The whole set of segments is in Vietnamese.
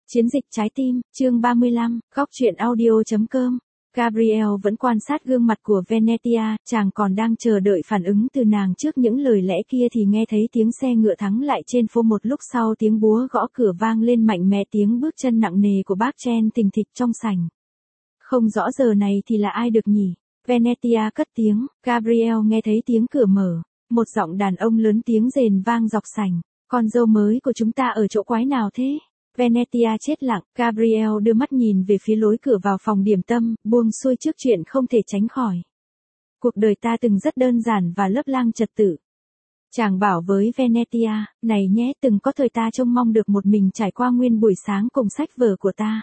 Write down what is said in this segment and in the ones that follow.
Chiến dịch trái tim, chương 35, góc truyện audio.com. Gabriel vẫn quan sát gương mặt của Venetia, chàng còn đang chờ đợi phản ứng từ nàng trước những lời lẽ kia thì nghe thấy tiếng xe ngựa thắng lại trên phố, một lúc sau tiếng búa gõ cửa vang lên mạnh mẽ, tiếng bước chân nặng nề của bác Chen thình thịch trong sảnh. Không rõ giờ này thì là ai được nhỉ? Venetia cất tiếng. Gabriel nghe thấy tiếng cửa mở, một giọng đàn ông lớn tiếng rền vang dọc sảnh. Con dâu mới của chúng ta ở chỗ quái nào thế? Venetia chết lặng. Gabriel đưa mắt nhìn về phía lối cửa vào phòng điểm tâm, buông xuôi trước chuyện không thể tránh khỏi. Cuộc đời ta từng rất đơn giản và lớp lang trật tự. Chàng bảo với Venetia, này nhé, từng có thời ta trông mong được một mình trải qua nguyên buổi sáng cùng sách vở của ta.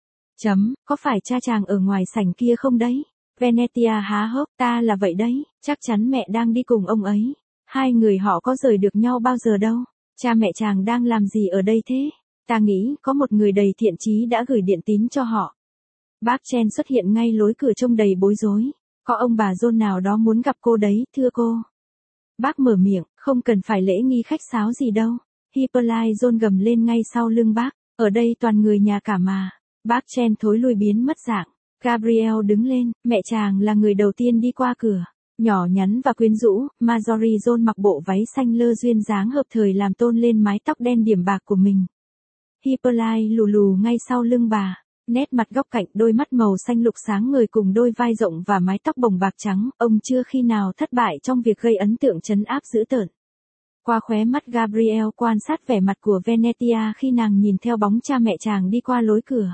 Có phải cha chàng ở ngoài sảnh kia không đấy? Venetia há hốc, ta là vậy đấy, chắc chắn mẹ đang đi cùng ông ấy. Hai người họ có rời được nhau bao giờ đâu. Cha mẹ chàng đang làm gì ở đây thế? Ta nghĩ có một người đầy thiện chí đã gửi điện tín cho họ. Bác Chen xuất hiện ngay lối cửa trông đầy bối rối. Có ông bà John nào đó muốn gặp cô đấy, thưa cô. Bác mở miệng, không cần phải lễ nghi khách sáo gì đâu. Hippolyte John gầm lên ngay sau lưng bác. Ở đây toàn người nhà cả mà. Bác Chen thối lui biến mất dạng. Gabriel đứng lên, mẹ chàng là người đầu tiên đi qua cửa. Nhỏ nhắn và quyến rũ, Marjorie John mặc bộ váy xanh lơ duyên dáng hợp thời làm tôn lên mái tóc đen điểm bạc của mình. Hippolyte lù lù ngay sau lưng bà, nét mặt góc cạnh, đôi mắt màu xanh lục sáng ngời cùng đôi vai rộng và mái tóc bồng bạc trắng, ông chưa khi nào thất bại trong việc gây ấn tượng trấn áp dữ tợn. Qua khóe mắt Gabriel quan sát vẻ mặt của Venetia khi nàng nhìn theo bóng cha mẹ chàng đi qua lối cửa.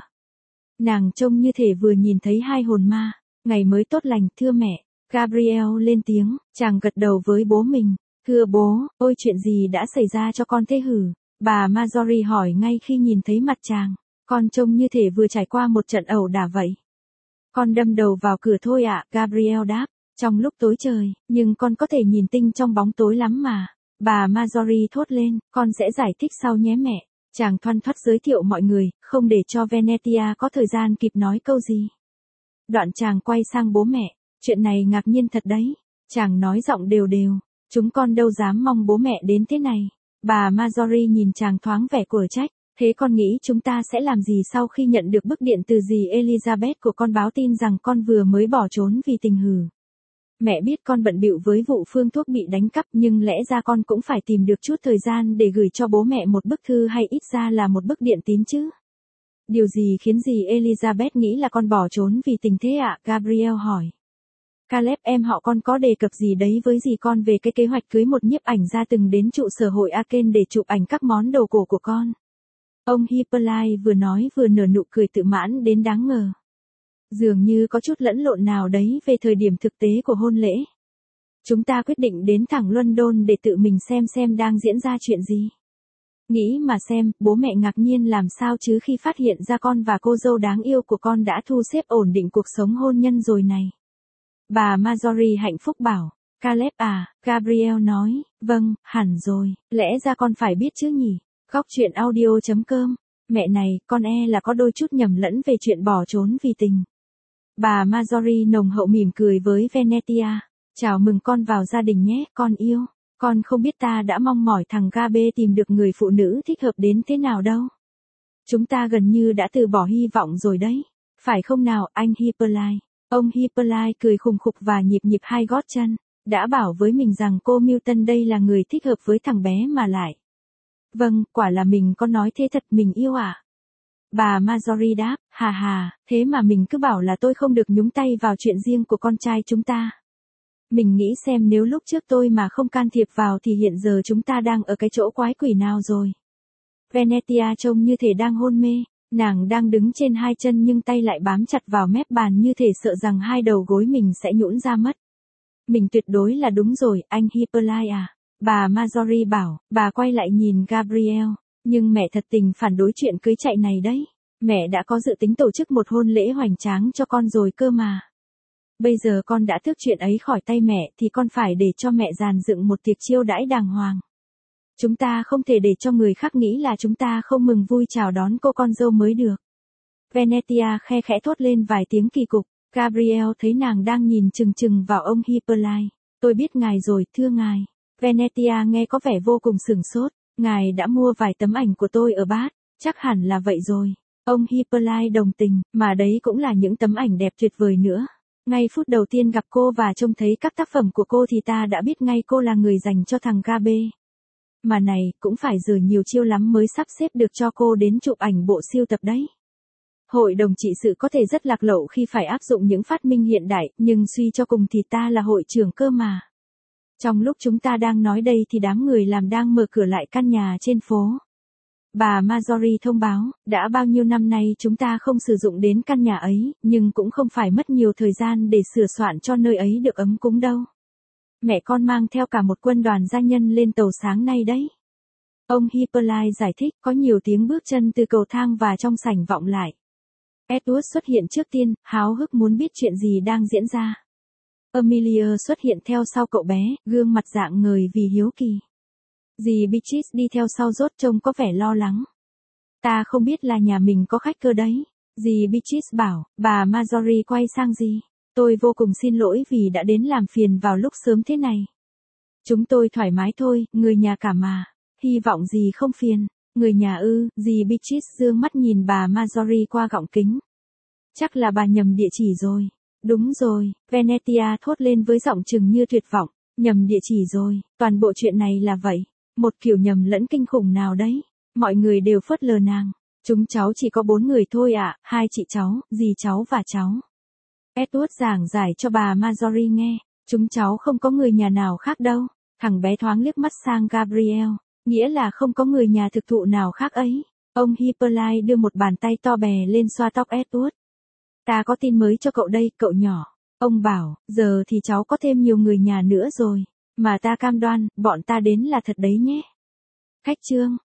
Nàng trông như thể vừa nhìn thấy hai hồn ma. Ngày mới tốt lành, thưa mẹ. Gabriel lên tiếng, chàng gật đầu với bố mình. Thưa bố, ôi chuyện gì đã xảy ra cho con thế hử? Bà Marjorie hỏi ngay khi nhìn thấy mặt chàng. Con trông như thể vừa trải qua một trận ẩu đả vậy. Con đâm đầu vào cửa thôi ạ, Gabriel đáp. Trong lúc tối trời, nhưng con có thể nhìn tinh trong bóng tối lắm mà. Bà Marjorie thốt lên, con sẽ giải thích sau nhé mẹ. Chàng thoăn thoắt giới thiệu mọi người, không để cho Venetia có thời gian kịp nói câu gì. Đoạn chàng quay sang bố mẹ, chuyện này ngạc nhiên thật đấy. Chàng nói giọng đều đều, chúng con đâu dám mong bố mẹ đến thế này. Bà Marjorie nhìn chàng thoáng vẻ của trách, thế con nghĩ chúng ta sẽ làm gì sau khi nhận được bức điện từ dì Elizabeth của con báo tin rằng con vừa mới bỏ trốn vì tình hử. Mẹ biết con bận bịu với vụ phương thuốc bị đánh cắp, nhưng lẽ ra con cũng phải tìm được chút thời gian để gửi cho bố mẹ một bức thư hay ít ra là một bức điện tín chứ. Điều gì khiến dì Elizabeth nghĩ là con bỏ trốn vì tình thế ạ? Gabriel hỏi. Caleb em họ con có đề cập gì đấy với dì con về cái kế hoạch cưới một nhiếp ảnh gia từng đến trụ sở hội Aken để chụp ảnh các món đồ cổ của con? Ông Hippolyte vừa nói vừa nở nụ cười tự mãn đến đáng ngờ. Dường như có chút lẫn lộn nào đấy về thời điểm thực tế của hôn lễ. Chúng ta quyết định đến thẳng London để tự mình xem đang diễn ra chuyện gì. Nghĩ mà xem, bố mẹ ngạc nhiên làm sao chứ khi phát hiện ra con và cô dâu đáng yêu của con đã thu xếp ổn định cuộc sống hôn nhân rồi này. Bà Marjorie hạnh phúc bảo, Caleb à, Gabriel nói, vâng, hẳn rồi, lẽ ra con phải biết chứ nhỉ. Góc truyện audio.com, mẹ này, con là có đôi chút nhầm lẫn về chuyện bỏ trốn vì tình. Bà Marjorie nồng hậu mỉm cười với Venetia, chào mừng con vào gia đình nhé, con yêu. Con không biết ta đã mong mỏi thằng Gabe tìm được người phụ nữ thích hợp đến thế nào đâu. Chúng ta gần như đã từ bỏ hy vọng rồi đấy. Phải không nào, anh Hippolyte? Ông Hippolyte cười khùng khục và nhịp nhịp hai gót chân. Đã bảo với mình rằng cô Milton đây là người thích hợp với thằng bé mà lại. Vâng, quả là mình có nói thế thật mình yêu à? Bà Marjorie đáp, hà, thế mà mình cứ bảo là tôi không được nhúng tay vào chuyện riêng của con trai chúng ta. Mình nghĩ xem nếu lúc trước tôi mà không can thiệp vào thì hiện giờ chúng ta đang ở cái chỗ quái quỷ nào rồi. Venetia trông như thể đang hôn mê, nàng đang đứng trên hai chân nhưng tay lại bám chặt vào mép bàn như thể sợ rằng hai đầu gối mình sẽ nhũn ra mất. Mình tuyệt đối là đúng rồi, anh Hippolyte à. Bà Marjorie bảo, bà quay lại nhìn Gabriel, nhưng mẹ thật tình phản đối chuyện cưới chạy này đấy. Mẹ đã có dự tính tổ chức một hôn lễ hoành tráng cho con rồi cơ mà. Bây giờ con đã tước chuyện ấy khỏi tay mẹ thì con phải để cho mẹ dàn dựng một tiệc chiêu đãi đàng hoàng. Chúng ta không thể để cho người khác nghĩ là chúng ta không mừng vui chào đón cô con dâu mới được. Venetia khe khẽ thốt lên vài tiếng kỳ cục. Gabriel thấy nàng đang nhìn chừng chừng vào ông Hippolyte. Tôi biết ngài rồi, thưa ngài. Venetia nghe có vẻ vô cùng sửng sốt. Ngài đã mua vài tấm ảnh của tôi ở Bath. Chắc hẳn là vậy rồi. Ông Hippolyte đồng tình, mà đấy cũng là những tấm ảnh đẹp tuyệt vời nữa. Ngay phút đầu tiên gặp cô và trông thấy các tác phẩm của cô thì ta đã biết ngay cô là người dành cho thằng KB. Mà này, cũng phải giờ nhiều chiêu lắm mới sắp xếp được cho cô đến chụp ảnh bộ siêu tập đấy. Hội đồng trị sự có thể rất lạc lậu khi phải áp dụng những phát minh hiện đại, nhưng suy cho cùng thì ta là hội trưởng cơ mà. Trong lúc chúng ta đang nói đây thì đám người làm đang mở cửa lại căn nhà trên phố. Bà Marjorie thông báo, đã bao nhiêu năm nay chúng ta không sử dụng đến căn nhà ấy, nhưng cũng không phải mất nhiều thời gian để sửa soạn cho nơi ấy được ấm cúng đâu. Mẹ con mang theo cả một quân đoàn gia nhân lên tàu sáng nay đấy. Ông Hippolyte giải thích, có nhiều tiếng bước chân từ cầu thang và trong sảnh vọng lại. Edward xuất hiện trước tiên, háo hức muốn biết chuyện gì đang diễn ra. Amelia xuất hiện theo sau cậu bé, gương mặt rạng ngời vì hiếu kỳ. Dì Beatrice đi theo sau rốt trông có vẻ lo lắng. Ta không biết là nhà mình có khách cơ đấy. Dì Beatrice bảo, bà Marjorie quay sang dì. Tôi vô cùng xin lỗi vì đã đến làm phiền vào lúc sớm thế này. Chúng tôi thoải mái thôi, người nhà cả mà. Hy vọng dì không phiền. Người nhà ư, dì Beatrice dương mắt nhìn bà Marjorie qua gọng kính. Chắc là bà nhầm địa chỉ rồi. Đúng rồi, Venetia thốt lên với giọng chừng như tuyệt vọng. Nhầm địa chỉ rồi, toàn bộ chuyện này là vậy. Một kiểu nhầm lẫn kinh khủng nào đấy. Mọi người đều phớt lờ nàng. Chúng cháu chỉ có 4 người thôi ạ, 2 chị cháu, dì cháu và cháu. Edward giảng giải cho bà Marjorie nghe. Chúng cháu không có người nhà nào khác đâu. Thằng bé thoáng liếc mắt sang Gabriel. Nghĩa là không có người nhà thực thụ nào khác ấy. Ông Hippolyte đưa một bàn tay to bè lên xoa tóc Edward. Ta có tin mới cho cậu đây, cậu nhỏ. Ông bảo, giờ thì cháu có thêm nhiều người nhà nữa rồi. Mà ta cam đoan, bọn ta đến là thật đấy nhé. Khách trương.